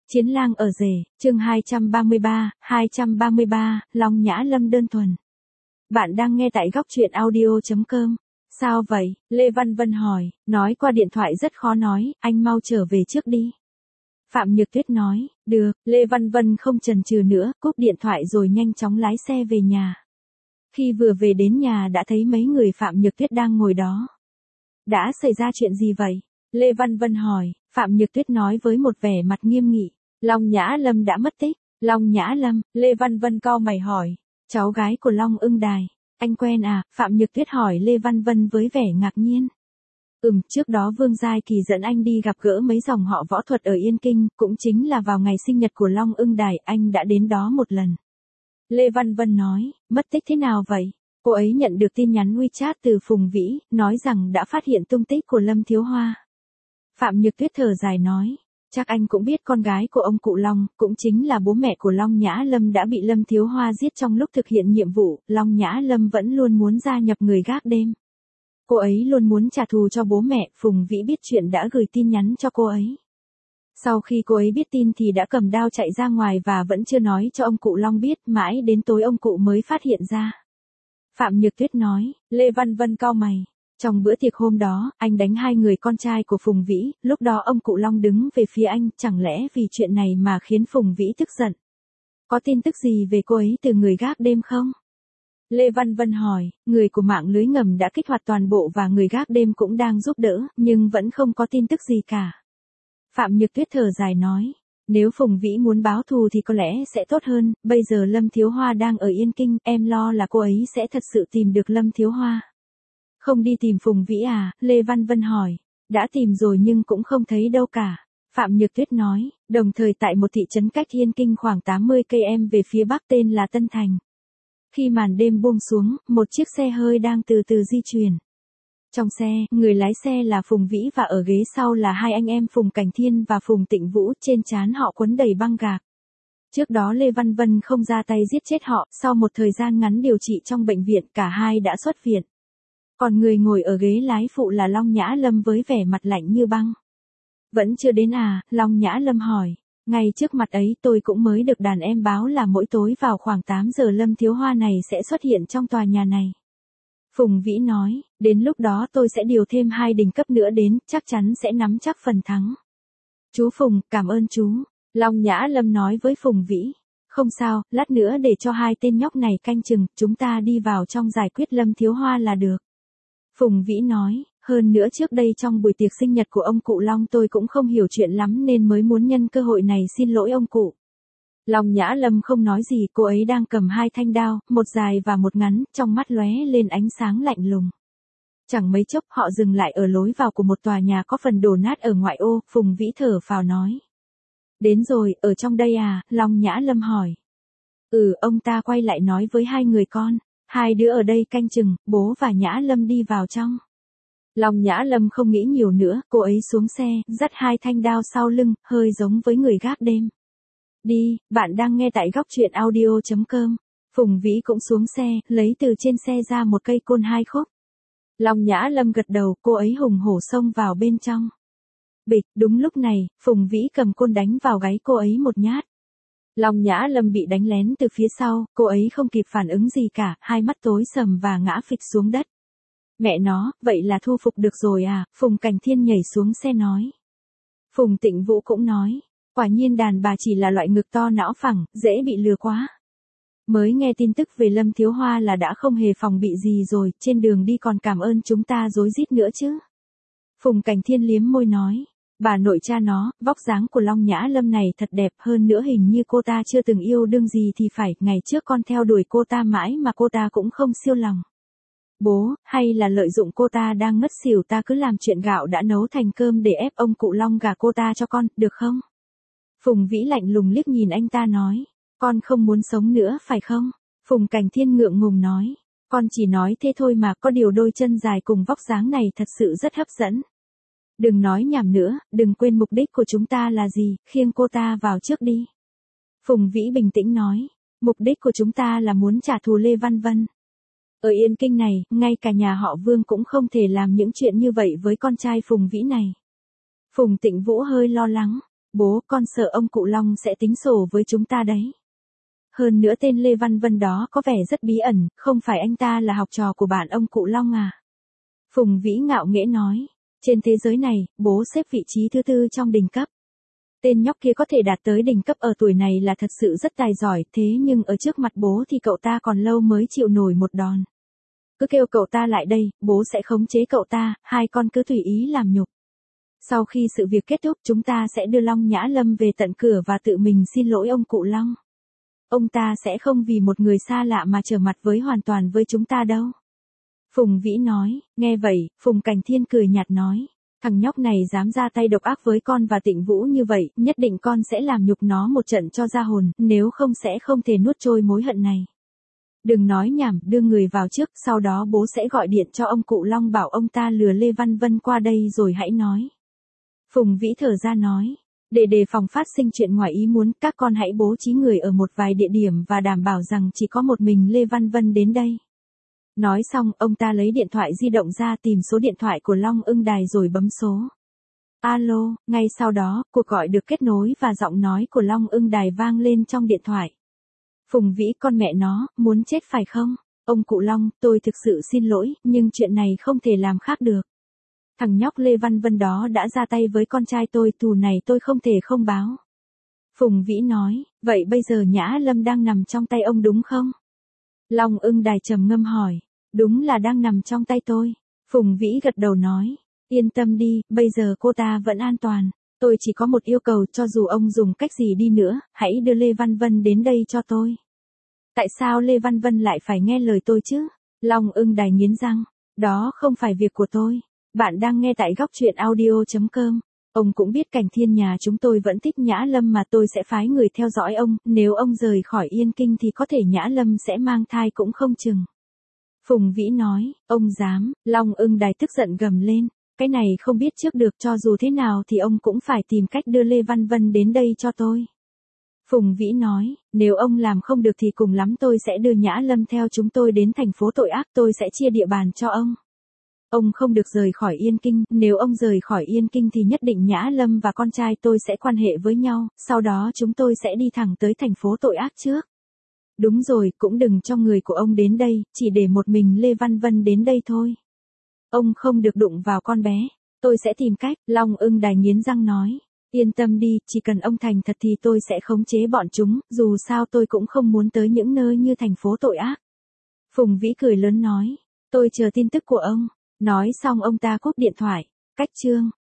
Chiến lang ở rể, chương 233, Long Nhã Lâm đơn thuần. Bạn đang nghe tại góc truyện audio.com. Sao vậy? Lê Văn Vân hỏi, nói qua điện thoại rất khó nói, anh mau trở về trước đi. Phạm Nhược Tuyết nói, được, Lê Văn Vân không chần chừ nữa, cúp điện thoại rồi nhanh chóng lái xe về nhà. Khi vừa về đến nhà đã thấy mấy người Phạm Nhược Tuyết đang ngồi đó. Đã xảy ra chuyện gì vậy? Lê Văn Vân hỏi, Phạm Nhược Tuyết nói với một vẻ mặt nghiêm nghị. Long Nhã Lâm đã mất tích. Long Nhã Lâm, Lê Văn Vân cau mày hỏi. Cháu gái của Long Ưng Đài. Anh quen à? Phạm Nhược Tuyết hỏi Lê Văn Vân với vẻ ngạc nhiên. Trước đó Vương Giai Kỳ dẫn anh đi gặp gỡ mấy dòng họ võ thuật ở Yên Kinh, cũng chính là vào ngày sinh nhật của Long Ưng Đài, anh đã đến đó một lần. Lê Văn Vân nói, mất tích thế nào vậy? Cô ấy nhận được tin nhắn WeChat từ Phùng Vĩ, nói rằng đã phát hiện tung tích của Lâm Thiếu Hoa. Phạm Nhược Tuyết thở dài nói, chắc anh cũng biết con gái của ông cụ Long, cũng chính là bố mẹ của Long Nhã Lâm đã bị Lâm Thiếu Hoa giết trong lúc thực hiện nhiệm vụ, Long Nhã Lâm vẫn luôn muốn gia nhập người gác đêm. Cô ấy luôn muốn trả thù cho bố mẹ, Phùng Vĩ biết chuyện đã gửi tin nhắn cho cô ấy. Sau khi cô ấy biết tin thì đã cầm đao chạy ra ngoài và vẫn chưa nói cho ông cụ Long biết, mãi đến tối ông cụ mới phát hiện ra. Phạm Nhược Tuyết nói, Lê Văn Vân cau mày. Trong bữa tiệc hôm đó, anh đánh hai người con trai của Phùng Vĩ, lúc đó ông cụ Long đứng về phía anh, chẳng lẽ vì chuyện này mà khiến Phùng Vĩ tức giận? Có tin tức gì về cô ấy từ người gác đêm không? Lê Văn Vân hỏi, người của mạng lưới ngầm đã kích hoạt toàn bộ và người gác đêm cũng đang giúp đỡ, nhưng vẫn không có tin tức gì cả. Phạm Nhược Tuyết thở dài nói, nếu Phùng Vĩ muốn báo thù thì có lẽ sẽ tốt hơn, bây giờ Lâm Thiếu Hoa đang ở Yên Kinh, em lo là cô ấy sẽ thật sự tìm được Lâm Thiếu Hoa. Không đi tìm Phùng Vĩ à? Lê Văn Vân hỏi. Đã tìm rồi nhưng cũng không thấy đâu cả. Phạm Nhược Tuyết nói, đồng thời tại một thị trấn cách Yên Kinh khoảng 80 km về phía bắc tên là Tân Thành. Khi màn đêm buông xuống, một chiếc xe hơi đang từ từ di chuyển. Trong xe, người lái xe là Phùng Vĩ và ở ghế sau là hai anh em Phùng Cảnh Thiên và Phùng Tịnh Vũ, trên trán họ quấn đầy băng gạc. Trước đó Lê Văn Vân không ra tay giết chết họ, sau một thời gian ngắn điều trị trong bệnh viện cả hai đã xuất viện. Còn người ngồi ở ghế lái phụ là Long Nhã Lâm với vẻ mặt lạnh như băng. Vẫn chưa đến à? Long Nhã Lâm hỏi. Ngay trước mặt ấy tôi cũng mới được đàn em báo là mỗi tối vào khoảng 8 giờ Lâm Thiếu Hoa này sẽ xuất hiện trong tòa nhà này. Phùng Vĩ nói, đến lúc đó tôi sẽ điều thêm 2 đỉnh cấp nữa đến, chắc chắn sẽ nắm chắc phần thắng. Chú Phùng, cảm ơn chú. Long Nhã Lâm nói với Phùng Vĩ. Không sao, lát nữa để cho 2 tên nhóc này canh chừng, chúng ta đi vào trong giải quyết Lâm Thiếu Hoa là được. Phùng Vĩ nói, hơn nữa trước đây trong buổi tiệc sinh nhật của ông cụ Long tôi cũng không hiểu chuyện lắm nên mới muốn nhân cơ hội này xin lỗi ông cụ. Long Nhã Lâm không nói gì, cô ấy đang cầm 2 thanh đao, một dài và một ngắn, trong mắt lóe lên ánh sáng lạnh lùng. Chẳng mấy chốc họ dừng lại ở lối vào của một tòa nhà có phần đổ nát ở ngoại ô, Phùng Vĩ thở phào nói. Đến rồi, ở trong đây à? Long Nhã Lâm hỏi. Ông ta quay lại nói với 2 người con. 2 đứa ở đây canh chừng, bố và Nhã Lâm đi vào trong. Long Nhã Lâm không nghĩ nhiều nữa, cô ấy xuống xe, dắt 2 thanh đao sau lưng, hơi giống với người gác đêm. Đi, bạn đang nghe tại góc truyện audio.com. Phùng Vĩ cũng xuống xe, lấy từ trên xe ra một cây côn 2 khúc. Long Nhã Lâm gật đầu, cô ấy hùng hổ xông vào bên trong. Bịch, đúng lúc này, Phùng Vĩ cầm côn đánh vào gáy cô ấy một nhát. Long Nhã Lâm bị đánh lén từ phía sau, cô ấy không kịp phản ứng gì cả, 2 mắt tối sầm và ngã phịch xuống đất. Mẹ nó, vậy là thu phục được rồi à? Phùng Cảnh Thiên nhảy xuống xe nói. Phùng Tịnh Vũ cũng nói, quả nhiên đàn bà chỉ là loại ngực to não phẳng, dễ bị lừa quá. Mới nghe tin tức về Lâm Thiếu Hoa là đã không hề phòng bị gì rồi, trên đường đi còn cảm ơn chúng ta rối rít nữa chứ. Phùng Cảnh Thiên liếm môi nói. Bà nội cha nó, vóc dáng của Long Nhã Lâm này thật đẹp, hơn nữa hình như cô ta chưa từng yêu đương gì thì phải, ngày trước con theo đuổi cô ta mãi mà cô ta cũng không siêu lòng. Bố, hay là lợi dụng cô ta đang ngất xỉu ta cứ làm chuyện gạo đã nấu thành cơm để ép ông cụ Long gả cô ta cho con, được không? Phùng Vĩ lạnh lùng liếc nhìn anh ta nói, con không muốn sống nữa phải không? Phùng Cảnh Thiên ngượng ngùng nói, con chỉ nói thế thôi mà, có điều đôi chân dài cùng vóc dáng này thật sự rất hấp dẫn. Đừng nói nhảm nữa, đừng quên mục đích của chúng ta là gì, khiêng cô ta vào trước đi. Phùng Vĩ bình tĩnh nói, mục đích của chúng ta là muốn trả thù Lê Văn Vân. Ở Yên Kinh này, ngay cả nhà họ Vương cũng không thể làm những chuyện như vậy với con trai Phùng Vĩ này. Phùng Tịnh Vũ hơi lo lắng, Bố, con sợ ông cụ Long sẽ tính sổ với chúng ta đấy. Hơn nữa tên Lê Văn Vân đó có vẻ rất bí ẩn, không phải anh ta là học trò của bạn ông cụ Long à? Phùng Vĩ ngạo nghễ nói, trên thế giới này, bố xếp vị trí thứ 4 trong đỉnh cấp. Tên nhóc kia có thể đạt tới đỉnh cấp ở tuổi này là thật sự rất tài giỏi, thế nhưng ở trước mặt bố thì cậu ta còn lâu mới chịu nổi một đòn. Cứ kêu cậu ta lại đây, bố sẽ khống chế cậu ta, hai con cứ tùy ý làm nhục. Sau khi sự việc kết thúc chúng ta sẽ đưa Long Nhã Lâm về tận cửa và tự mình xin lỗi ông cụ Long. Ông ta sẽ không vì một người xa lạ mà trở mặt với hoàn toàn với chúng ta đâu. Phùng Vĩ nói, nghe vậy, Phùng Cảnh Thiên cười nhạt nói, thằng nhóc này dám ra tay độc ác với con và Tịnh Vũ như vậy, nhất định con sẽ làm nhục nó một trận cho ra hồn, nếu không sẽ không thể nuốt trôi mối hận này. Đừng nói nhảm, đưa người vào trước, sau đó bố sẽ gọi điện cho ông cụ Long bảo ông ta lừa Lê Văn Vân qua đây rồi hãy nói. Phùng Vĩ thở ra nói, để đề phòng phát sinh chuyện ngoài ý muốn, các con hãy bố trí người ở một vài địa điểm và đảm bảo rằng chỉ có một mình Lê Văn Vân đến đây. Nói xong, ông ta lấy điện thoại di động ra tìm số điện thoại của Long Ưng Đài rồi bấm số. Alo, ngay sau đó, cuộc gọi được kết nối và giọng nói của Long Ưng Đài vang lên trong điện thoại. Phùng Vĩ, con mẹ nó, muốn chết phải không? Ông cụ Long, tôi thực sự xin lỗi, nhưng chuyện này không thể làm khác được. Thằng nhóc Lê Văn Vân đó đã ra tay với con trai tôi, thù này tôi không thể không báo. Phùng Vĩ nói, vậy bây giờ Nhã Lâm đang nằm trong tay ông đúng không? Long Ưng Đài trầm ngâm hỏi, đúng là đang nằm trong tay tôi. Phùng Vĩ gật đầu nói, yên tâm đi, bây giờ cô ta vẫn an toàn. Tôi chỉ có một yêu cầu, cho dù ông dùng cách gì đi nữa, hãy đưa Lê Văn Vân đến đây cho tôi. Tại sao Lê Văn Vân lại phải nghe lời tôi chứ? Long Ưng Đài nghiến răng, đó không phải việc của tôi. Bạn đang nghe tại góc truyện audio.com. Ông cũng biết Cảnh Thiên nhà chúng tôi vẫn thích Nhã Lâm mà tôi sẽ phái người theo dõi ông, nếu ông rời khỏi Yên Kinh thì có thể Nhã Lâm sẽ mang thai cũng không chừng. Phùng Vĩ nói, ông dám, Long Ưng Đài tức giận gầm lên, cái này không biết trước được, cho dù thế nào thì ông cũng phải tìm cách đưa Lê Văn Vân đến đây cho tôi. Phùng Vĩ nói, nếu ông làm không được thì cùng lắm tôi sẽ đưa Nhã Lâm theo chúng tôi đến thành phố tội ác, tôi sẽ chia địa bàn cho ông. Ông không được rời khỏi Yên Kinh, nếu ông rời khỏi Yên Kinh thì nhất định Nhã Lâm và con trai tôi sẽ quan hệ với nhau, sau đó chúng tôi sẽ đi thẳng tới thành phố tội ác trước. Đúng rồi, cũng đừng cho người của ông đến đây, chỉ để một mình Lê Văn Vân đến đây thôi. Ông không được đụng vào con bé, tôi sẽ tìm cách, Long Ưng Đài nghiến răng nói. Yên tâm đi, chỉ cần ông thành thật thì tôi sẽ khống chế bọn chúng, dù sao tôi cũng không muốn tới những nơi như thành phố tội ác. Phùng Vĩ cười lớn nói, tôi chờ tin tức của ông. Nói xong ông ta cúp điện thoại. Cách chương